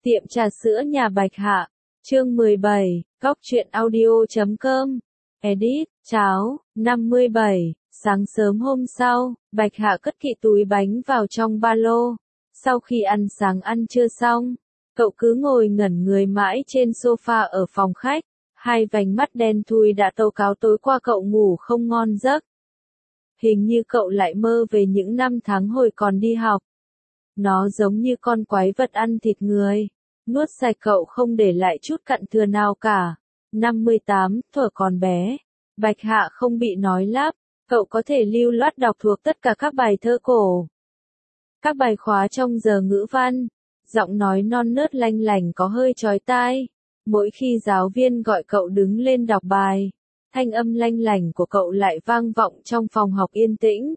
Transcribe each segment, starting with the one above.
Tiệm trà sữa nhà Bạch Hạ, chương 17, góc truyện audio.com, edit, cháo, 57, sáng sớm hôm sau, Bạch Hạ cất kỹ túi bánh vào trong ba lô. Sau khi ăn sáng ăn trưa xong, cậu cứ ngồi ngẩn người mãi trên sofa ở phòng khách, hai vành mắt đen thui đã tố cáo tối qua cậu ngủ không ngon giấc. Hình như cậu lại mơ về những năm tháng hồi còn đi học. Nó giống như con quái vật ăn thịt người, nuốt sạch cậu không để lại chút cặn thừa nào cả. 58, thuở còn bé, Bạch Hạ không bị nói lắp, cậu có thể lưu loát đọc thuộc tất cả các bài thơ cổ. Các bài khóa trong giờ ngữ văn, giọng nói non nớt lanh lảnh có hơi chói tai. Mỗi khi giáo viên gọi cậu đứng lên đọc bài, thanh âm lanh lảnh của cậu lại vang vọng trong phòng học yên tĩnh.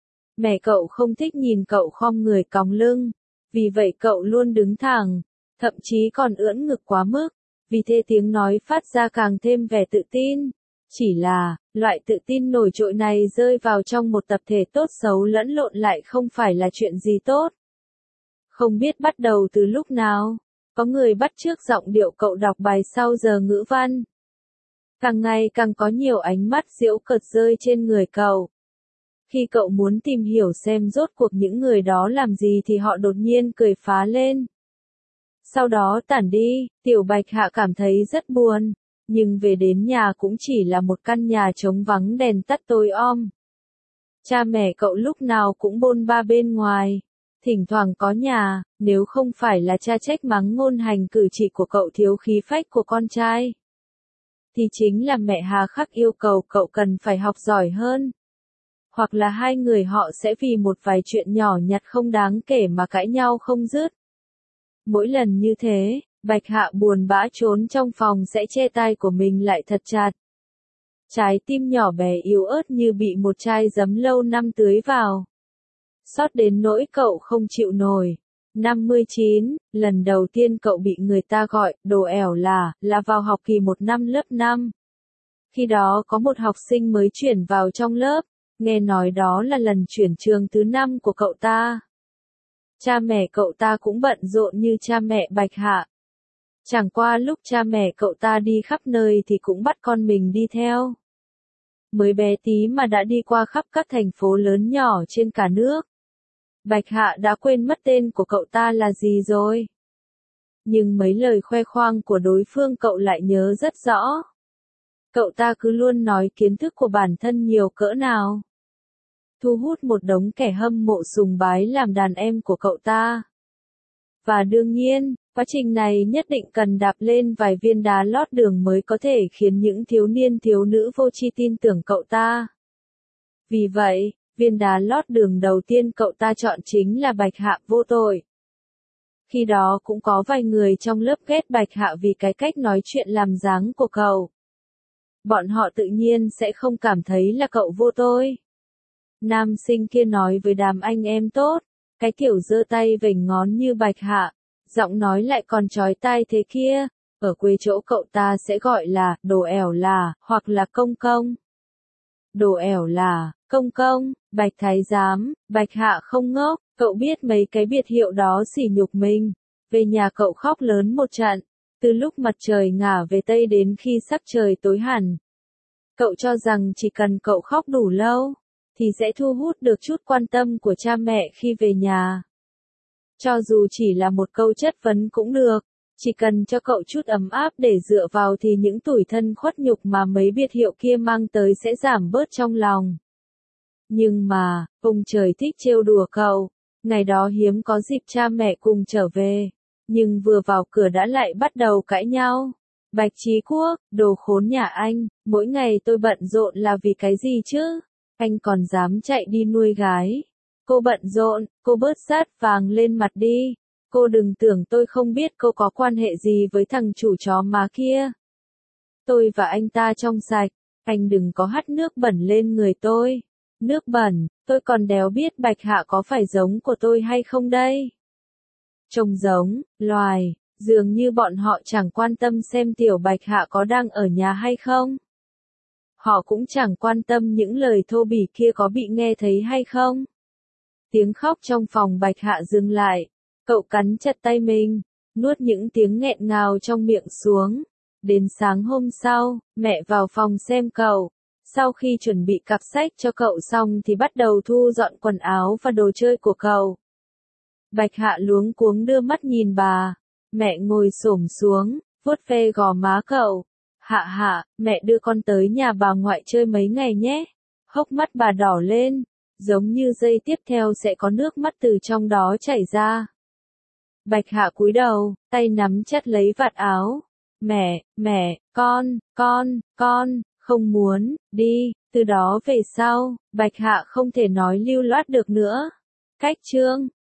Mẹ cậu không thích nhìn cậu khom người còng lưng, vì vậy cậu luôn đứng thẳng, thậm chí còn ưỡn ngực quá mức, vì thế tiếng nói phát ra càng thêm vẻ tự tin. Chỉ là, loại tự tin nổi trội này rơi vào trong một tập thể tốt xấu lẫn lộn lại không phải là chuyện gì tốt. Không biết bắt đầu từ lúc nào, có người bắt chước giọng điệu cậu đọc bài sau giờ ngữ văn. Càng ngày càng có nhiều ánh mắt giễu cợt rơi trên người cậu. Khi cậu muốn tìm hiểu xem rốt cuộc những người đó làm gì thì họ đột nhiên cười phá lên. Sau đó tản đi, Tiểu Bạch Hạ cảm thấy rất buồn, nhưng về đến nhà cũng chỉ là một căn nhà trống vắng đèn tắt tối om. Cha mẹ cậu lúc nào cũng bôn ba bên ngoài, thỉnh thoảng có nhà, nếu không phải là cha trách mắng ngôn hành cử chỉ của cậu thiếu khí phách của con trai, thì chính là mẹ hà khắc yêu cầu cậu cần phải học giỏi hơn. Hoặc là hai người họ sẽ vì một vài chuyện nhỏ nhặt không đáng kể mà cãi nhau không dứt. Mỗi lần như thế, Bạch Hạ buồn bã trốn trong phòng sẽ che tai của mình lại thật chặt. Trái tim nhỏ bé yếu ớt như bị một chai giấm lâu năm tưới vào. Xót đến nỗi cậu không chịu nổi. 59, lần đầu tiên cậu bị người ta gọi, đồ ẻo là vào học kỳ 1 năm lớp 5. Khi đó có một học sinh mới chuyển vào trong lớp, nghe nói đó là lần chuyển trường thứ 5 của cậu ta. Cha mẹ cậu ta cũng bận rộn như cha mẹ Bạch Hạ. Chẳng qua lúc cha mẹ cậu ta đi khắp nơi thì cũng bắt con mình đi theo. Mới bé tí mà đã đi qua khắp các thành phố lớn nhỏ trên cả nước. Bạch Hạ đã quên mất tên của cậu ta là gì rồi. Nhưng mấy lời khoe khoang của đối phương cậu lại nhớ rất rõ. Cậu ta cứ luôn nói kiến thức của bản thân nhiều cỡ nào. Thu hút một đống kẻ hâm mộ sùng bái làm đàn em của cậu ta. Và đương nhiên, quá trình này nhất định cần đạp lên vài viên đá lót đường mới có thể khiến những thiếu niên thiếu nữ vô tri tin tưởng cậu ta. Vì vậy, viên đá lót đường đầu tiên cậu ta chọn chính là Bạch Hạ vô tội. Khi đó cũng có vài người trong lớp ghét Bạch Hạ vì cái cách nói chuyện làm dáng của cậu. Bọn họ tự nhiên sẽ không cảm thấy là cậu vô tội. Nam sinh kia nói với đám anh em tốt, cái kiểu giơ tay vểnh ngón như Bạch Hạ, giọng nói lại còn chói tai thế kia, ở quê chỗ cậu ta sẽ gọi là đồ ẻo hoặc là công công. Đồ ẻo công công, Bạch Thái Giám, Bạch Hạ không ngốc, cậu biết mấy cái biệt hiệu đó sỉ nhục mình. Về nhà cậu khóc lớn một trận, từ lúc mặt trời ngả về Tây đến khi sắc trời tối hẳn. Cậu cho rằng chỉ cần cậu khóc đủ lâu, thì sẽ thu hút được chút quan tâm của cha mẹ khi về nhà. Cho dù chỉ là một câu chất vấn cũng được, chỉ cần cho cậu chút ấm áp để dựa vào thì những tủi thân khuất nhục mà mấy biệt hiệu kia mang tới sẽ giảm bớt trong lòng. Nhưng mà, ông trời thích trêu đùa cậu, ngày đó hiếm có dịp cha mẹ cùng trở về, nhưng vừa vào cửa đã lại bắt đầu cãi nhau. Bạch Trí Quốc, đồ khốn nhà anh, mỗi ngày tôi bận rộn là vì cái gì chứ? Anh còn dám chạy đi nuôi gái. Cô bận rộn, cô bớt sát vàng lên mặt đi. Cô đừng tưởng tôi không biết cô có quan hệ gì với thằng chủ chó má kia. Tôi và anh ta trong sạch, anh đừng có hắt nước bẩn lên người tôi. Nước bẩn, tôi còn đéo biết Bạch Hạ có phải giống của tôi hay không đây. Trông giống, loài, dường như bọn họ chẳng quan tâm xem Tiểu Bạch Hạ có đang ở nhà hay không. Họ cũng chẳng quan tâm những lời thô bỉ kia có bị nghe thấy hay không. Tiếng khóc trong phòng Bạch Hạ dừng lại. Cậu cắn chặt tay mình. nuốt những tiếng nghẹn ngào trong miệng xuống. Đến sáng hôm sau, mẹ vào phòng xem cậu. Sau khi chuẩn bị cặp sách cho cậu xong thì bắt đầu thu dọn quần áo và đồ chơi của cậu. Bạch Hạ luống cuống đưa mắt nhìn bà. Mẹ ngồi xổm xuống, vuốt ve gò má cậu. Hạ Hạ, mẹ đưa con tới nhà bà ngoại chơi mấy ngày nhé. Hốc mắt bà đỏ lên, giống như giây tiếp theo sẽ có nước mắt từ trong đó chảy ra. Bạch Hạ cúi đầu, tay nắm chặt lấy vạt áo. Mẹ, con, không muốn, đi, từ đó về sau, Bạch Hạ không thể nói lưu loát được nữa. Cách chương